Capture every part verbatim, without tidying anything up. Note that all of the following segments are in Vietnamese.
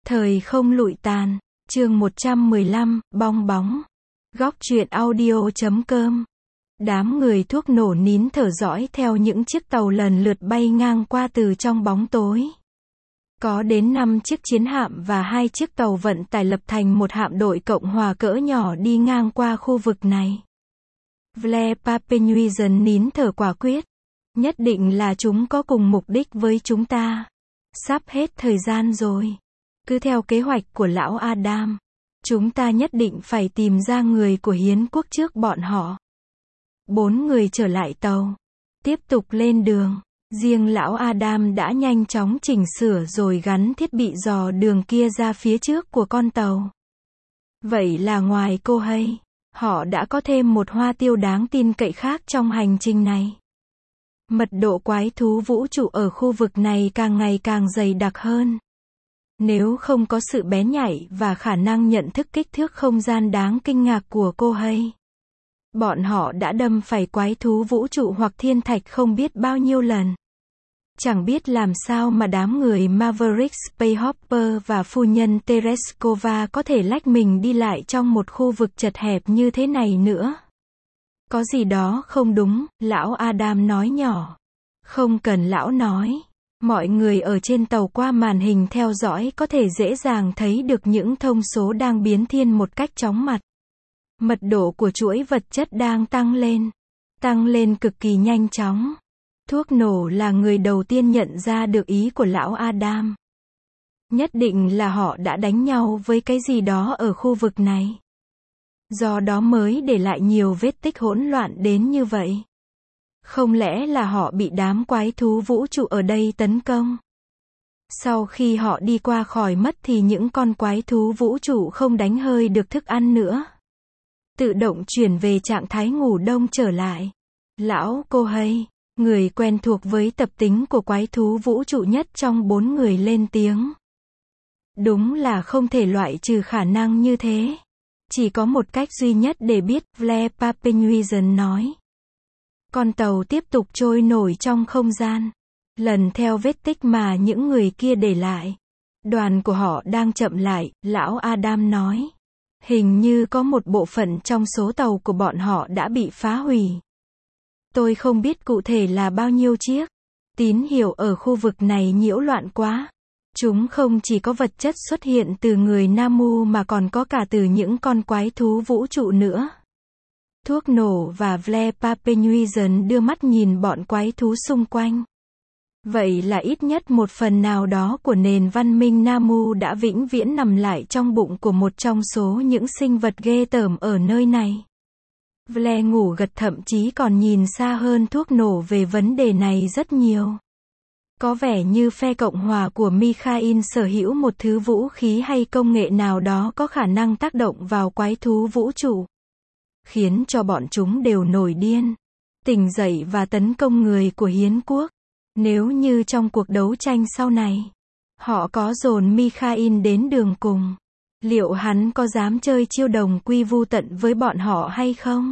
Thời không lụi tàn, chương một trăm mười lăm, bong bóng. Góc truyện audio chấm com. Đám người thuốc nổ nín thở dõi theo những chiếc tàu lần lượt bay ngang qua từ trong bóng tối. Có đến năm chiếc chiến hạm và hai chiếc tàu vận tải lập thành một hạm đội Cộng hòa cỡ nhỏ đi ngang qua khu vực này. Blair Papenuizen nín thở quả quyết. Nhất định là chúng có cùng mục đích với chúng ta. Sắp hết thời gian rồi. Cứ theo kế hoạch của lão Adam, chúng ta nhất định phải tìm ra người của Hiến quốc trước bọn họ. Bốn người trở lại tàu, tiếp tục lên đường. Riêng lão Adam đã nhanh chóng chỉnh sửa rồi gắn thiết bị dò đường kia ra phía trước của con tàu. Vậy là ngoài cô hay, họ đã có thêm một hoa tiêu đáng tin cậy khác trong hành trình này. Mật độ quái thú vũ trụ ở khu vực này càng ngày càng dày đặc hơn. Nếu không có sự bén nhạy và khả năng nhận thức kích thước không gian đáng kinh ngạc của cô hay, bọn họ đã đâm phải quái thú vũ trụ hoặc thiên thạch không biết bao nhiêu lần. Chẳng biết làm sao mà đám người Maverick Spacehopper và phu nhân Tereskova có thể lách mình đi lại trong một khu vực chật hẹp như thế này nữa. Có gì đó không đúng, lão Adam nói nhỏ. Không cần lão nói. Mọi người ở trên tàu qua màn hình theo dõi có thể dễ dàng thấy được những thông số đang biến thiên một cách chóng mặt. Mật độ của chuỗi vật chất đang tăng lên. Tăng lên cực kỳ nhanh chóng. Thuốc nổ là người đầu tiên nhận ra được ý của lão Adam. Nhất định là họ đã đánh nhau với cái gì đó ở khu vực này. Do đó mới để lại nhiều vết tích hỗn loạn đến như vậy. Không lẽ là họ bị đám quái thú vũ trụ ở đây tấn công? Sau khi họ đi qua khỏi mất thì những con quái thú vũ trụ không đánh hơi được thức ăn nữa. Tự động chuyển về trạng thái ngủ đông trở lại. Lão cô hay, người quen thuộc với tập tính của quái thú vũ trụ nhất trong bốn người lên tiếng. Đúng là không thể loại trừ khả năng như thế. Chỉ có một cách duy nhất để biết, Blair Papenuizen nói. Con tàu tiếp tục trôi nổi trong không gian. Lần theo vết tích mà những người kia để lại. Đoàn của họ đang chậm lại, lão Adam nói. Hình như có một bộ phận trong số tàu của bọn họ đã bị phá hủy. Tôi không biết cụ thể là bao nhiêu chiếc. Tín hiệu ở khu vực này nhiễu loạn quá. Chúng không chỉ có vật chất xuất hiện từ người Namu mà còn có cả từ những con quái thú vũ trụ nữa. Thuốc nổ và Blair Papenuizen đưa mắt nhìn bọn quái thú xung quanh. Vậy là ít nhất một phần nào đó của nền văn minh Namu đã vĩnh viễn nằm lại trong bụng của một trong số những sinh vật ghê tởm ở nơi này. Blair ngủ gật, thậm chí còn nhìn xa hơn thuốc nổ về vấn đề này rất nhiều. Có vẻ như phe Cộng hòa của Mikhail sở hữu một thứ vũ khí hay công nghệ nào đó có khả năng tác động vào quái thú vũ trụ. Khiến cho bọn chúng đều nổi điên, tỉnh dậy và tấn công người của Hiến quốc. Nếu như trong cuộc đấu tranh sau này, họ có dồn Mikhail đến đường cùng, liệu hắn có dám chơi chiêu đồng quy vu tận với bọn họ hay không?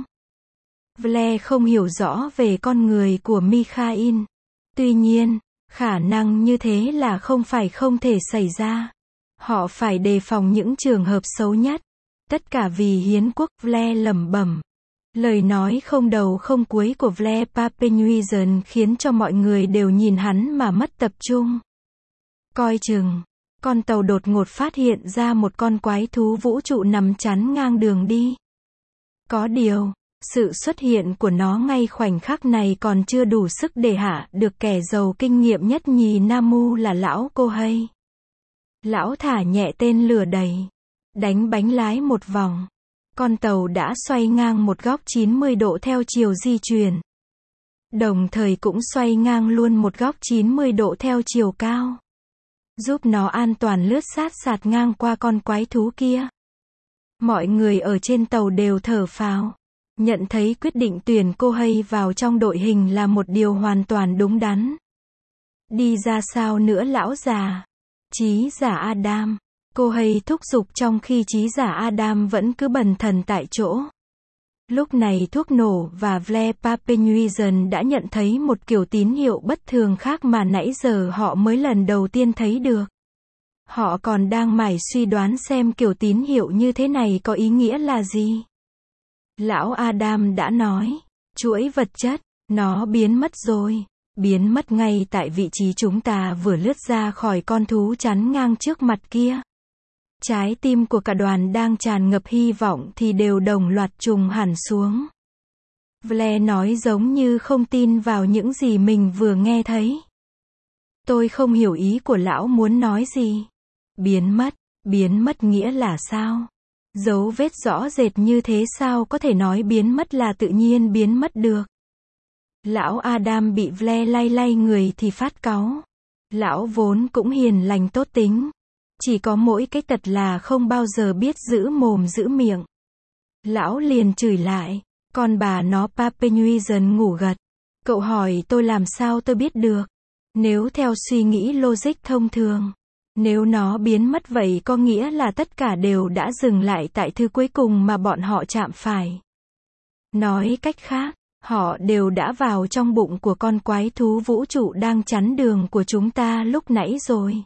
Blair không hiểu rõ về con người của Mikhail. Tuy nhiên, khả năng như thế là không phải không thể xảy ra. Họ phải đề phòng những trường hợp xấu nhất. Tất cả vì Hiến quốc, Blair lẩm bẩm. Lời nói không đầu không cuối của Blair Papenuizen khiến cho mọi người đều nhìn hắn mà mất tập trung. Coi chừng, con tàu đột ngột phát hiện ra một con quái thú vũ trụ nằm chắn ngang đường đi. Có điều, sự xuất hiện của nó ngay khoảnh khắc này còn chưa đủ sức để hạ được kẻ giàu kinh nghiệm nhất nhì Namu là lão cô hay. Lão thả nhẹ tên lửa đầy. Đánh bánh lái một vòng. Con tàu đã xoay ngang một góc chín mươi độ theo chiều di chuyển. Đồng thời cũng xoay ngang luôn một góc chín mươi độ theo chiều cao. Giúp nó an toàn lướt sát sạt ngang qua con quái thú kia. Mọi người ở trên tàu đều thở phào. Nhận thấy quyết định tuyển cô hay vào trong đội hình là một điều hoàn toàn đúng đắn. Đi ra sao nữa lão già? Trí giả Adam. Cô hay thúc giục trong khi trí giả Adam vẫn cứ bần thần tại chỗ. Lúc này thuốc nổ và Blair Papenuizen đã nhận thấy một kiểu tín hiệu bất thường khác mà nãy giờ họ mới lần đầu tiên thấy được. Họ còn đang mải suy đoán xem kiểu tín hiệu như thế này có ý nghĩa là gì. Lão Adam đã nói, chuỗi vật chất, nó biến mất rồi. Biến mất ngay tại vị trí chúng ta vừa lướt ra khỏi con thú chắn ngang trước mặt kia. Trái tim của cả đoàn đang tràn ngập hy vọng thì đều đồng loạt trùng hẳn xuống. Blair nói giống như không tin vào những gì mình vừa nghe thấy. Tôi không hiểu ý của lão muốn nói gì. Biến mất, biến mất nghĩa là sao? Dấu vết rõ rệt như thế sao có thể nói biến mất là tự nhiên biến mất được? Lão Adam bị Blair lay lay người thì phát cáu. Lão vốn cũng hiền lành tốt tính. Chỉ có mỗi cái tật là không bao giờ biết giữ mồm giữ miệng. Lão liền chửi lại, con bà nó Papenhuisen ngủ gật. Cậu hỏi tôi làm sao tôi biết được. Nếu theo suy nghĩ logic thông thường, nếu nó biến mất vậy có nghĩa là tất cả đều đã dừng lại tại thứ cuối cùng mà bọn họ chạm phải. Nói cách khác, họ đều đã vào trong bụng của con quái thú vũ trụ đang chắn đường của chúng ta lúc nãy rồi.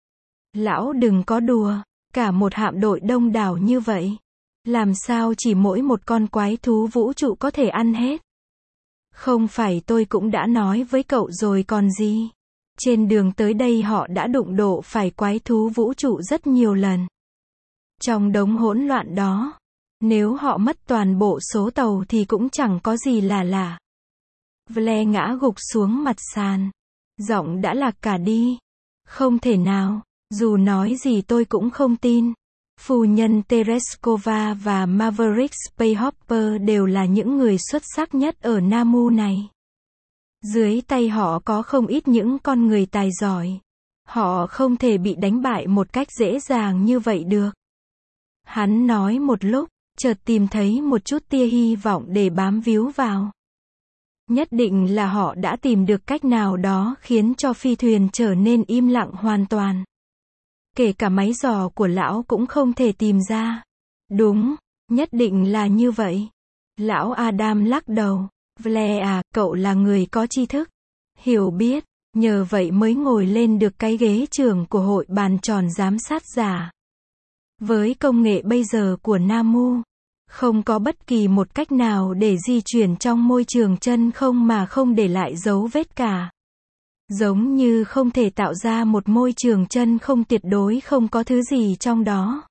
Lão đừng có đùa, cả một hạm đội đông đảo như vậy. Làm sao chỉ mỗi một con quái thú vũ trụ có thể ăn hết? Không phải tôi cũng đã nói với cậu rồi còn gì. Trên đường tới đây họ đã đụng độ phải quái thú vũ trụ rất nhiều lần. Trong đống hỗn loạn đó, nếu họ mất toàn bộ số tàu thì cũng chẳng có gì là lạ. Blair ngã gục xuống mặt sàn. Giọng đã lạc cả đi. Không thể nào, dù nói gì tôi cũng không tin. Phu nhân Tereskova và Maverick Spacehopper đều là những người xuất sắc nhất ở Namu này. Dưới tay họ có không ít những con người tài giỏi. Họ không thể bị đánh bại một cách dễ dàng như vậy được. Hắn nói một lúc, chợt tìm thấy một chút tia hy vọng để bám víu vào. Nhất định là họ đã tìm được cách nào đó khiến cho phi thuyền trở nên im lặng hoàn toàn. Kể cả máy dò của lão cũng không thể tìm ra. Đúng, nhất định là như vậy. Lão Adam lắc đầu. Blair à, cậu là người có tri thức, hiểu biết, nhờ vậy mới ngồi lên được cái ghế trưởng của hội bàn tròn giám sát giả. Với công nghệ bây giờ của Namu, không có bất kỳ một cách nào để di chuyển trong môi trường chân không mà không để lại dấu vết cả. Giống như không thể tạo ra một môi trường chân không tuyệt đối không có thứ gì trong đó.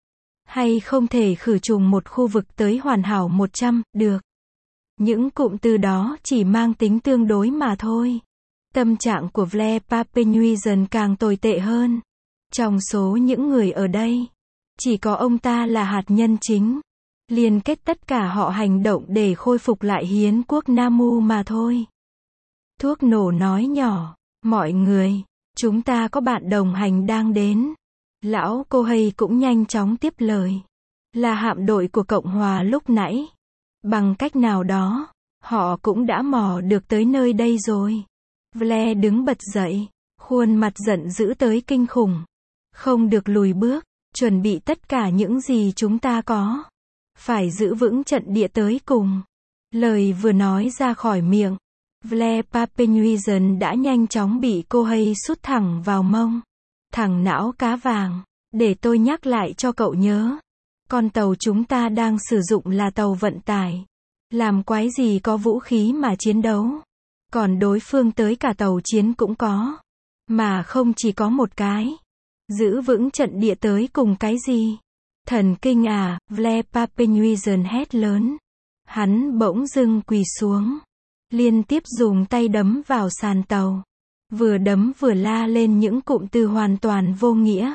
Hay không thể khử trùng một khu vực tới hoàn hảo một trăm, được. Những cụm từ đó chỉ mang tính tương đối mà thôi. Tâm trạng của Blair Papenhuisen càng tồi tệ hơn. Trong số những người ở đây, chỉ có ông ta là hạt nhân chính. Liên kết tất cả họ hành động để khôi phục lại hiến quốc Namu mà thôi. Thuốc nổ nói nhỏ, mọi người, chúng ta có bạn đồng hành đang đến. Lão Kohei cũng nhanh chóng tiếp lời. Là hạm đội của Cộng hòa lúc nãy. Bằng cách nào đó, họ cũng đã mò được tới nơi đây rồi. Blair đứng bật dậy, khuôn mặt giận dữ tới kinh khủng. Không được lùi bước, chuẩn bị tất cả những gì chúng ta có. Phải giữ vững trận địa tới cùng. Lời vừa nói ra khỏi miệng, Blair Papenhuisen đã nhanh chóng bị Kohei sút thẳng vào mông. Thằng não cá vàng, để tôi nhắc lại cho cậu nhớ. Con tàu chúng ta đang sử dụng là tàu vận tải. Làm quái gì có vũ khí mà chiến đấu. Còn đối phương tới cả tàu chiến cũng có. Mà không chỉ có một cái. Giữ vững trận địa tới cùng cái gì? Thần kinh à, Blair Papenhuisen hét lớn. Hắn bỗng dưng quỳ xuống. Liên tiếp dùng tay đấm vào sàn tàu. Vừa đấm vừa la lên những cụm từ hoàn toàn vô nghĩa.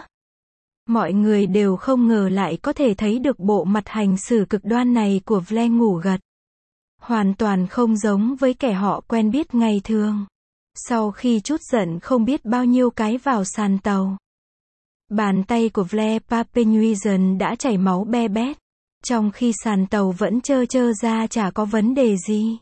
Mọi người đều không ngờ lại có thể thấy được bộ mặt hành xử cực đoan này của Blair ngủ gật. Hoàn toàn không giống với kẻ họ quen biết ngày thường. Sau khi trút giận không biết bao nhiêu cái vào sàn tàu. Bàn tay của Blair Papenhuisen đã chảy máu be bét. Trong khi sàn tàu vẫn trơ trơ ra chả có vấn đề gì.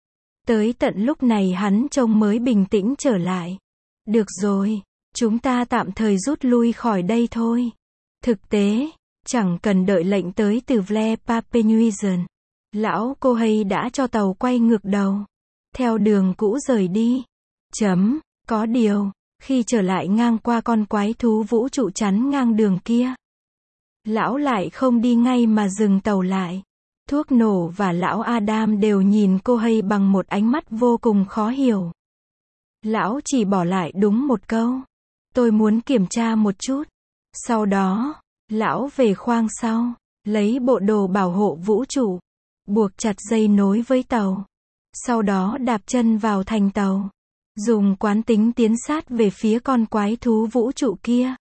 Tới tận lúc này hắn trông mới bình tĩnh trở lại. Được rồi, chúng ta tạm thời rút lui khỏi đây thôi. Thực tế, chẳng cần đợi lệnh tới từ Blair Papenhuisen. Lão Kohei đã cho tàu quay ngược đầu. Theo đường cũ rời đi. Chấm, có điều, Khi trở lại ngang qua con quái thú vũ trụ chắn ngang đường kia, lão lại không đi ngay mà dừng tàu lại. Thuốc nổ và lão Adam đều nhìn cô Hay bằng một ánh mắt vô cùng khó hiểu. Lão chỉ bỏ lại đúng một câu: tôi muốn kiểm tra một chút. Sau đó, lão về khoang sau, lấy bộ đồ bảo hộ vũ trụ, buộc chặt dây nối với tàu. Sau đó đạp chân vào thành tàu, dùng quán tính tiến sát về phía con quái thú vũ trụ kia.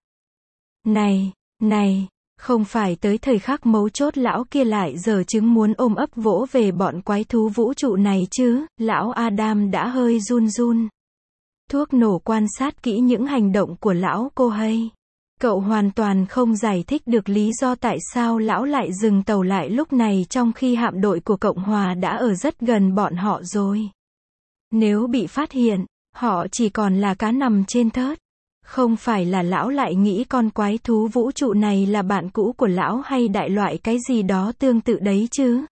Này, này, không phải tới thời khắc mấu chốt lão kia lại giở chứng muốn ôm ấp vỗ về bọn quái thú vũ trụ này chứ? Lão Adam đã hơi run run. Thuốc nổ quan sát kỹ những hành động của lão cô Hay. Cậu hoàn toàn không giải thích được lý do tại sao lão lại dừng tàu lại lúc này trong khi hạm đội của Cộng hòa đã ở rất gần bọn họ rồi. Nếu bị phát hiện, họ chỉ còn là cá nằm trên thớt. Không phải là lão lại nghĩ con quái thú vũ trụ này là bạn cũ của lão hay đại loại cái gì đó tương tự đấy chứ?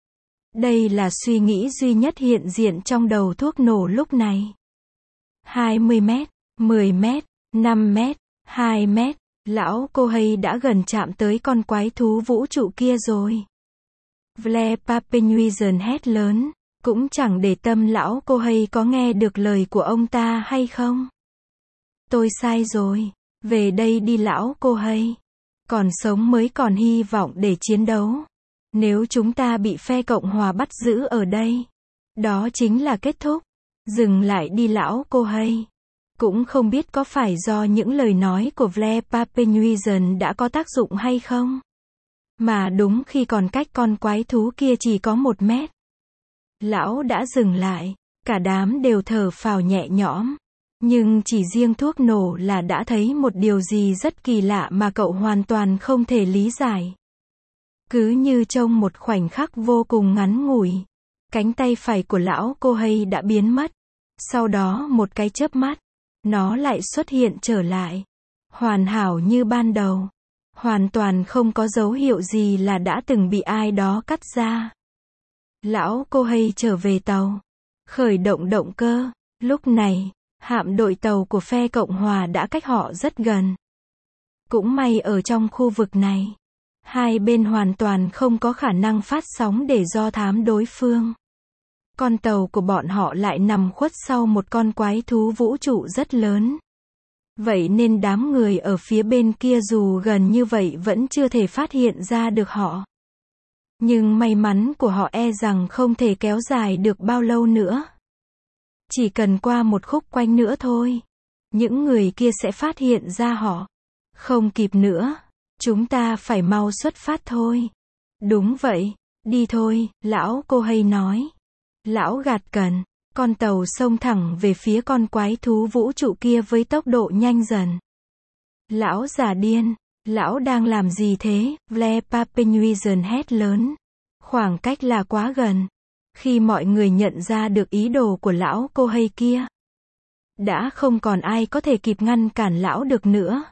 Đây là suy nghĩ duy nhất hiện diện trong đầu thuốc nổ lúc này. hai mươi mét, mười mét, năm mét, hai mét, lão cô Hay đã gần chạm tới con quái thú vũ trụ kia rồi. Blair Papenuizen hét lớn, cũng chẳng để tâm lão cô Hay có nghe được lời của ông ta hay không. Tôi sai rồi, về đây đi lão cô Hay. Còn sống mới còn hy vọng để chiến đấu. Nếu chúng ta bị phe Cộng hòa bắt giữ ở đây, đó chính là kết thúc. Dừng lại đi lão cô Hay. Cũng không biết có phải do những lời nói của Blair Papenuizen đã có tác dụng hay không. Mà đúng khi còn cách con quái thú kia chỉ có một mét, lão đã dừng lại. Cả đám đều thở phào nhẹ nhõm. Nhưng chỉ riêng thuốc nổ là đã thấy một điều gì rất kỳ lạ mà cậu hoàn toàn không thể lý giải. Cứ như trong một khoảnh khắc vô cùng ngắn ngủi, cánh tay phải của lão cô Hay đã biến mất. Sau đó một cái chớp mắt, nó lại xuất hiện trở lại. Hoàn hảo như ban đầu. Hoàn toàn không có dấu hiệu gì là đã từng bị ai đó cắt ra. Lão cô Hay trở về tàu. Khởi động động cơ. Lúc này, hạm đội tàu của phe Cộng hòa đã cách họ rất gần. Cũng may ở trong khu vực này, hai bên hoàn toàn không có khả năng phát sóng để do thám đối phương. Con tàu của bọn họ lại nằm khuất sau một con quái thú vũ trụ rất lớn. Vậy nên đám người ở phía bên kia dù gần như vậy vẫn chưa thể phát hiện ra được họ. Nhưng may mắn của họ e rằng không thể kéo dài được bao lâu nữa. Chỉ cần qua một khúc quanh nữa thôi, những người kia sẽ phát hiện ra họ. Không kịp nữa, chúng ta phải mau xuất phát thôi. Đúng vậy, đi thôi, lão cô Hay nói. Lão gạt cần, con tàu xông thẳng về phía con quái thú vũ trụ kia với tốc độ nhanh dần. Lão già điên, lão đang làm gì thế? Blair Papenuizen hét lớn. Khoảng cách là quá gần. Khi mọi người nhận ra được ý đồ của lão cô Hay kia, đã không còn ai có thể kịp ngăn cản lão được nữa.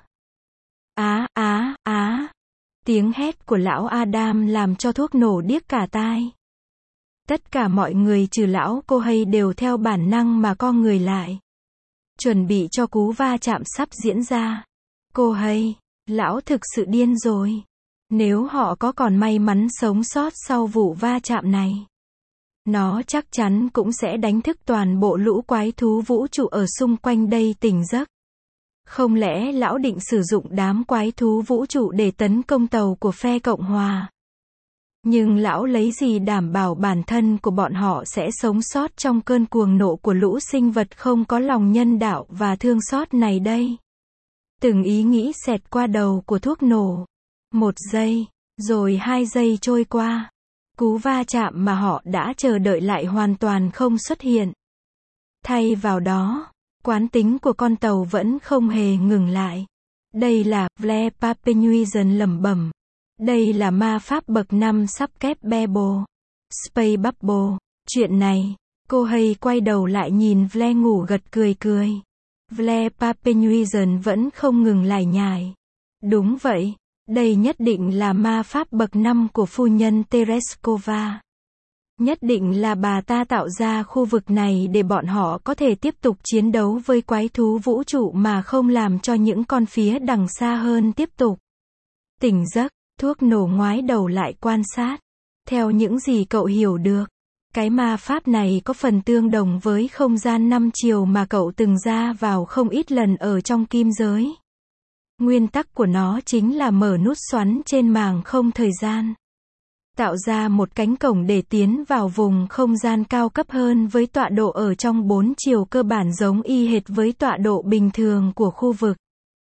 Á, á, á. Tiếng hét của lão Adam làm cho thuốc nổ điếc cả tai. Tất cả mọi người trừ lão cô Hay đều theo bản năng mà co người lại. Chuẩn bị cho cú va chạm sắp diễn ra. Cô Hay, lão thực sự điên rồi. Nếu họ có còn may mắn sống sót sau vụ va chạm này, nó chắc chắn cũng sẽ đánh thức toàn bộ lũ quái thú vũ trụ ở xung quanh đây tỉnh giấc. Không lẽ lão định sử dụng đám quái thú vũ trụ để tấn công tàu của phe Cộng hòa? Nhưng lão lấy gì đảm bảo bản thân của bọn họ sẽ sống sót trong cơn cuồng nộ của lũ sinh vật không có lòng nhân đạo và thương xót này đây? Từng ý nghĩ xẹt qua đầu của thuốc nổ. Một giây, rồi hai giây trôi qua. Cú va chạm mà họ đã chờ đợi lại hoàn toàn không xuất hiện. Thay vào đó, quán tính của con tàu vẫn không hề ngừng lại. Đây là, Blair Papenuizen lẩm bẩm. Đây là ma pháp bậc năm sắp kép Beble. Space Bubble. Chuyện này, cô Hay quay đầu lại nhìn Blair ngủ gật cười cười. Blair Papenuizen vẫn không ngừng lải nhải. Đúng vậy, đây nhất định là ma pháp bậc năm của phu nhân Tereskova. Nhất định là bà ta tạo ra khu vực này để bọn họ có thể tiếp tục chiến đấu với quái thú vũ trụ mà không làm cho những con phía đằng xa hơn tiếp tục. Tỉnh giấc, thuốc nổ ngoái đầu lại quan sát. Theo những gì cậu hiểu được, cái ma pháp này có phần tương đồng với không gian năm chiều mà cậu từng ra vào không ít lần ở trong kim giới. Nguyên tắc của nó chính là mở nút xoắn trên màng không thời gian. Tạo ra một cánh cổng để tiến vào vùng không gian cao cấp hơn với tọa độ ở trong bốn chiều cơ bản giống y hệt với tọa độ bình thường của khu vực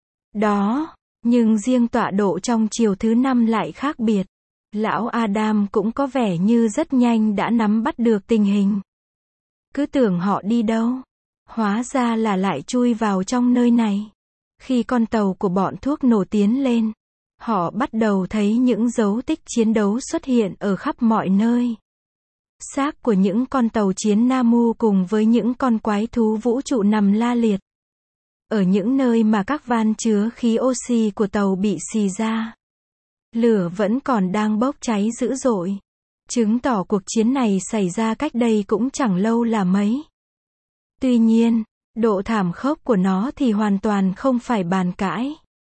đó, nhưng riêng tọa độ trong chiều thứ năm lại khác biệt. Lão Adam cũng có vẻ như rất nhanh đã nắm bắt được tình hình. Cứ tưởng họ đi đâu, hóa ra là lại chui vào trong nơi này. Khi con tàu của bọn thuốc nổ tiến lên, họ bắt đầu thấy những dấu tích chiến đấu xuất hiện ở khắp mọi nơi. Xác của những con tàu chiến Namu cùng với những con quái thú vũ trụ nằm la liệt. Ở những nơi mà các van chứa khí oxy của tàu bị xì ra, lửa vẫn còn đang bốc cháy dữ dội, chứng tỏ cuộc chiến này xảy ra cách đây cũng chẳng lâu là mấy. Tuy nhiên, độ thảm khốc của nó thì hoàn toàn không phải bàn cãi.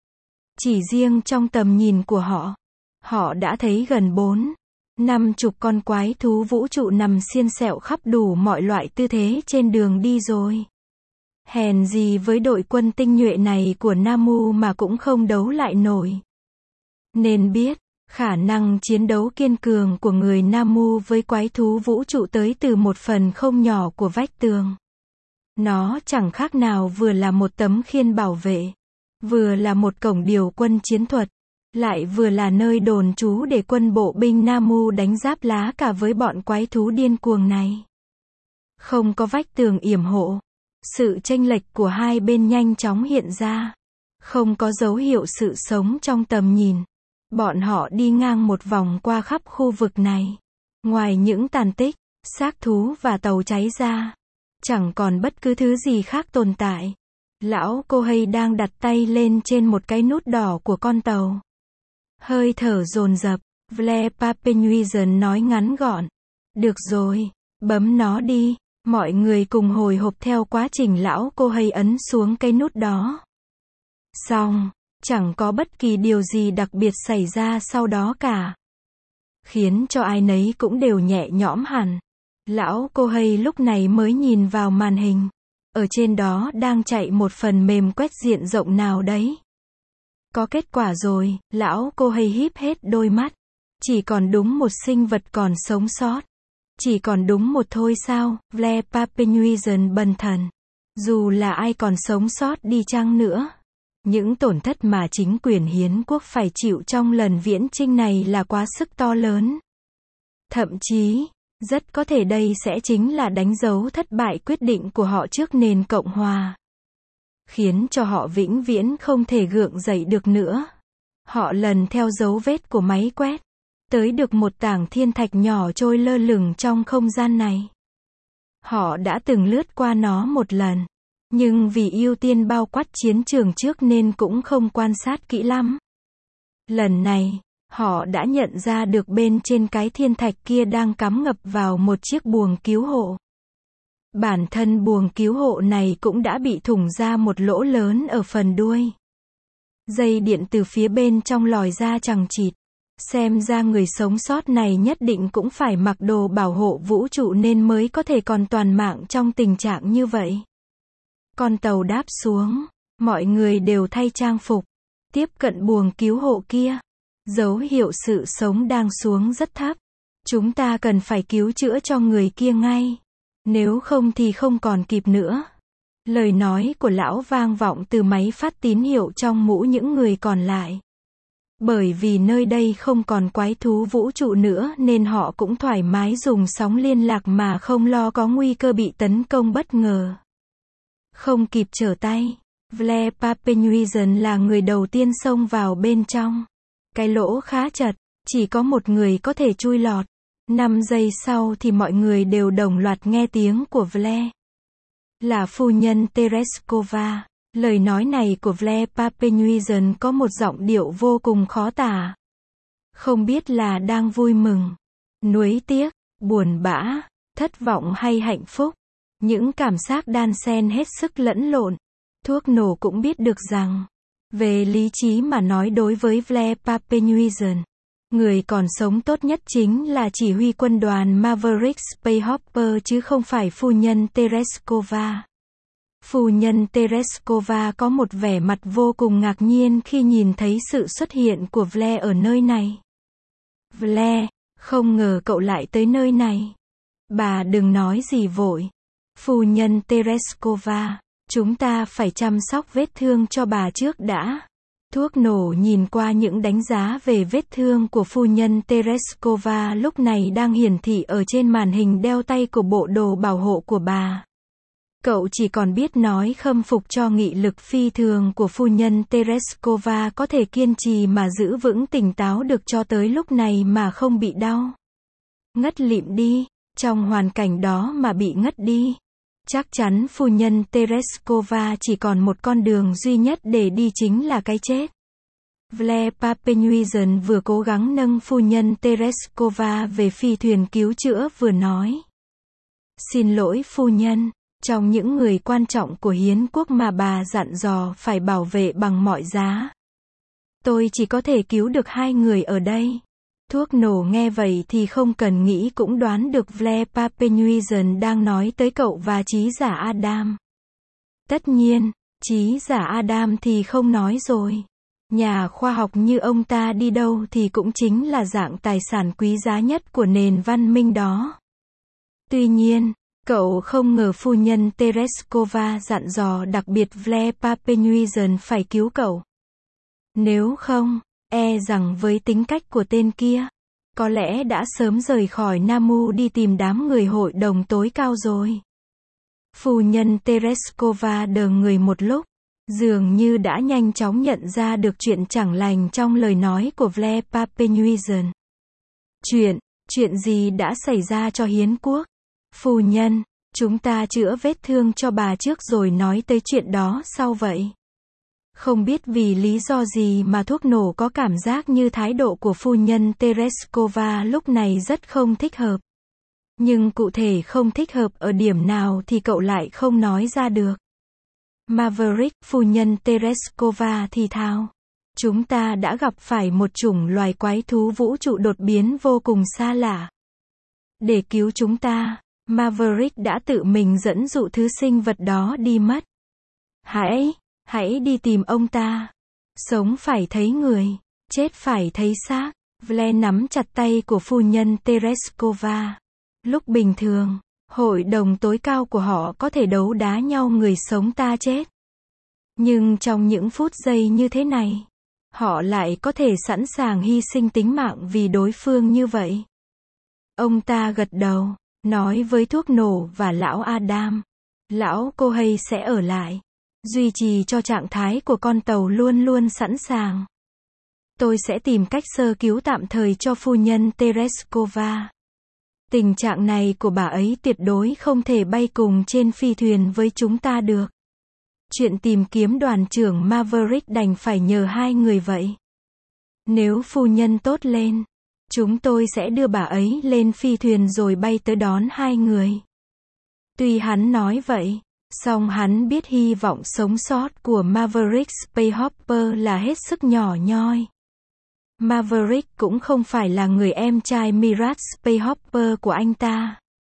Chỉ riêng trong tầm nhìn của họ, họ đã thấy gần bốn, năm chục con quái thú vũ trụ nằm xiên xẹo khắp đủ mọi loại tư thế trên đường đi rồi. Hèn gì với đội quân tinh nhuệ này của Namu mà cũng không đấu lại nổi. Nên biết, khả năng chiến đấu kiên cường của người Namu với quái thú vũ trụ tới từ một phần không nhỏ của vách tường. Nó chẳng khác nào vừa là một tấm khiên bảo vệ, vừa là một cổng điều quân chiến thuật, lại vừa là nơi đồn trú để quân bộ binh Namu đánh giáp lá cả với bọn quái thú điên cuồng này. Không có vách tường yểm hộ, sự chênh lệch của hai bên nhanh chóng hiện ra. Không có dấu hiệu sự sống trong tầm nhìn. Bọn họ đi ngang một vòng qua khắp khu vực này. Ngoài những tàn tích, xác thú và tàu cháy ra, chẳng còn bất cứ thứ gì khác tồn tại. Lão Kohei đang đặt tay lên trên một cái nút đỏ của con tàu. Hơi thở dồn dập, Blair Papenuizen nói ngắn gọn. Được rồi, bấm nó đi. Mọi người cùng hồi hộp theo quá trình lão Kohei ấn xuống cái nút đó. Xong, chẳng có bất kỳ điều gì đặc biệt xảy ra sau đó cả. Khiến cho ai nấy cũng đều nhẹ nhõm hẳn. Lão Kohei lúc này mới nhìn vào màn hình. Ở trên đó đang chạy một phần mềm quét diện rộng nào đấy. Có kết quả rồi, lão Kohei híp hết đôi mắt. Chỉ còn đúng một sinh vật còn sống sót. Chỉ còn đúng một thôi sao, Blair Papenuizen bần thần. Dù là ai còn sống sót đi chăng nữa, những tổn thất mà chính quyền hiến quốc phải chịu trong lần viễn chinh này là quá sức to lớn. Thậm chí, rất có thể đây sẽ chính là đánh dấu thất bại quyết định của họ trước nền Cộng hòa. Khiến cho họ vĩnh viễn không thể gượng dậy được nữa. Họ lần theo dấu vết của máy quét, tới được một tảng thiên thạch nhỏ trôi lơ lửng trong không gian này. Họ đã từng lướt qua nó một lần, nhưng vì ưu tiên bao quát chiến trường trước nên cũng không quan sát kỹ lắm. Lần này, họ đã nhận ra được bên trên cái thiên thạch kia đang cắm ngập vào một chiếc buồng cứu hộ. Bản thân buồng cứu hộ này cũng đã bị thủng ra một lỗ lớn ở phần đuôi. Dây điện từ phía bên trong lòi ra chằng chịt. Xem ra người sống sót này nhất định cũng phải mặc đồ bảo hộ vũ trụ nên mới có thể còn toàn mạng trong tình trạng như vậy. Con tàu đáp xuống, mọi người đều thay trang phục, tiếp cận buồng cứu hộ kia. Dấu hiệu sự sống đang xuống rất thấp. Chúng ta cần phải cứu chữa cho người kia ngay. Nếu không thì không còn kịp nữa. Lời nói của lão vang vọng từ máy phát tín hiệu trong mũ những người còn lại. Bởi vì nơi đây không còn quái thú vũ trụ nữa nên họ cũng thoải mái dùng sóng liên lạc mà không lo có nguy cơ bị tấn công bất ngờ. Không kịp trở tay, Blair Papenuizen là người đầu tiên xông vào bên trong. Cái lỗ khá chật, chỉ có một người có thể chui lọt. Năm giây sau thì mọi người đều đồng loạt nghe tiếng của Blair. Là phu nhân Tereskova. Lời nói này của Blair Papenuizen có một giọng điệu vô cùng khó tả. Không biết là đang vui mừng, nuối tiếc, buồn bã, thất vọng hay hạnh phúc. Những cảm giác đan xen hết sức lẫn lộn. Thuốc nổ cũng biết được rằng, về lý trí mà nói đối với Blair Papenuizen, người còn sống tốt nhất chính là chỉ huy quân đoàn Maverick Spacehopper chứ không phải phu nhân Tereshkova. Phu nhân Tereshkova có một vẻ mặt vô cùng ngạc nhiên khi nhìn thấy sự xuất hiện của Blair ở nơi này. Blair, không ngờ cậu lại tới nơi này. Bà đừng nói gì vội. Phu nhân Tereshkova, chúng ta phải chăm sóc vết thương cho bà trước đã. Thuốc nổ nhìn qua những đánh giá về vết thương của phu nhân Tereshkova lúc này đang hiển thị ở trên màn hình đeo tay của bộ đồ bảo hộ của bà. Cậu chỉ còn biết nói khâm phục cho nghị lực phi thường của phu nhân Tereshkova có thể kiên trì mà giữ vững tỉnh táo được cho tới lúc này mà không bị đau. Ngất lịm đi, trong hoàn cảnh đó mà bị ngất đi. Chắc chắn phu nhân Tereshkova chỉ còn một con đường duy nhất để đi chính là cái chết. Blair Papenuizen vừa cố gắng nâng phu nhân Tereshkova về phi thuyền cứu chữa vừa nói. Xin lỗi phu nhân, trong những người quan trọng của hiến quốc mà bà dặn dò phải bảo vệ bằng mọi giá. Tôi chỉ có thể cứu được hai người ở đây. Thuốc nổ nghe vậy thì không cần nghĩ cũng đoán được Blair Papenuizen đang nói tới cậu và trí giả Adam. Tất nhiên, trí giả Adam thì không nói rồi. Nhà khoa học như ông ta đi đâu thì cũng chính là dạng tài sản quý giá nhất của nền văn minh đó. Tuy nhiên, cậu không ngờ phu nhân Tereshkova dặn dò đặc biệt Blair Papenuizen phải cứu cậu. Nếu không, e rằng với tính cách của tên kia, có lẽ đã sớm rời khỏi Namu đi tìm đám người hội đồng tối cao rồi. Phu nhân Tereshkova đờ người một lúc, dường như đã nhanh chóng nhận ra được chuyện chẳng lành trong lời nói của Blair Papenuizen. Chuyện, chuyện gì đã xảy ra cho hiến quốc? Phu nhân, chúng ta chữa vết thương cho bà trước rồi nói tới chuyện đó sau vậy. Không biết vì lý do gì mà thuốc nổ có cảm giác như thái độ của phu nhân Tereshkova lúc này rất không thích hợp. Nhưng cụ thể không thích hợp ở điểm nào thì cậu lại không nói ra được. Maverick, phu nhân Tereshkova thì thào. Chúng ta đã gặp phải một chủng loài quái thú vũ trụ đột biến vô cùng xa lạ. Để cứu chúng ta, Maverick đã tự mình dẫn dụ thứ sinh vật đó đi mất. Hãy, hãy đi tìm ông ta. Sống phải thấy người, chết phải thấy xác. Blair nắm chặt tay của phu nhân Tereshkova. Lúc bình thường, hội đồng tối cao của họ có thể đấu đá nhau người sống ta chết. Nhưng trong những phút giây như thế này, họ lại có thể sẵn sàng hy sinh tính mạng vì đối phương như vậy. Ông ta gật đầu, nói với thuốc nổ và lão Adam. Lão Kohei sẽ ở lại, duy trì cho trạng thái của con tàu luôn luôn sẵn sàng. Tôi sẽ tìm cách sơ cứu tạm thời cho phu nhân Tereshkova. Tình trạng này của bà ấy tuyệt đối không thể bay cùng trên phi thuyền với chúng ta được. Chuyện tìm kiếm đoàn trưởng Maverick đành phải nhờ hai người vậy. Nếu phu nhân tốt lên, chúng tôi sẽ đưa bà ấy lên phi thuyền rồi bay tới đón hai người. Tuy hắn nói vậy, song hắn biết hy vọng sống sót của Maverick Spacehopper là hết sức nhỏ nhoi. Maverick cũng không phải là người em trai Mirage Spacehopper của anh ta.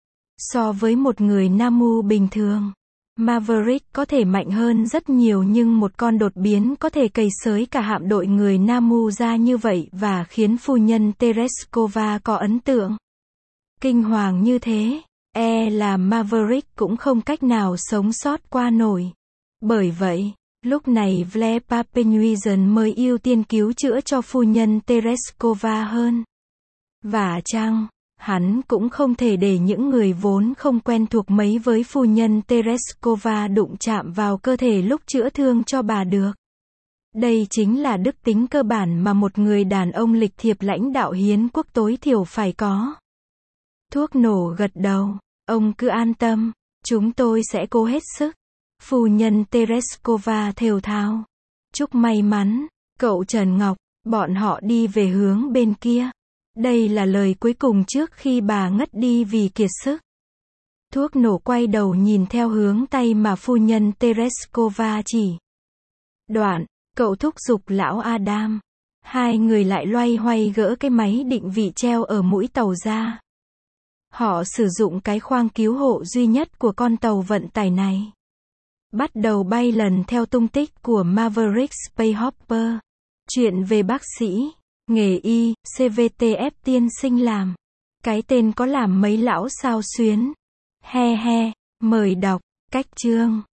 So với một người Namu bình thường, Maverick có thể mạnh hơn rất nhiều nhưng một con đột biến có thể cày xới cả hạm đội người Namu ra như vậy và khiến phu nhân Tereshkova có ấn tượng kinh hoàng như thế, e là Maverick cũng không cách nào sống sót qua nổi. Bởi vậy, lúc này Blair Papenuizen mới ưu tiên cứu chữa cho phu nhân Tereshkova hơn. Và chăng, hắn cũng không thể để những người vốn không quen thuộc mấy với phu nhân Tereshkova đụng chạm vào cơ thể lúc chữa thương cho bà được. Đây chính là đức tính cơ bản mà một người đàn ông lịch thiệp lãnh đạo hiến quốc tối thiểu phải có. Thuốc nổ gật đầu, ông cứ an tâm, chúng tôi sẽ cố hết sức. Phu nhân Tereshkova thều thào. Chúc may mắn, cậu Trần Ngọc, bọn họ đi về hướng bên kia. Đây là lời cuối cùng trước khi bà ngất đi vì kiệt sức. Thuốc nổ quay đầu nhìn theo hướng tay mà phu nhân Tereskova chỉ. Đoạn, cậu thúc giục lão Adam. Hai người lại loay hoay gỡ cái máy định vị treo ở mũi tàu ra. Họ sử dụng cái khoang cứu hộ duy nhất của con tàu vận tải này. Bắt đầu bay lần theo tung tích của Maverick Spacehopper. Chuyện về bác sĩ, nghề y, xê vê tê ép tiên sinh làm. Cái tên có làm mấy lão sao xuyến. He he, mời đọc, cách chương.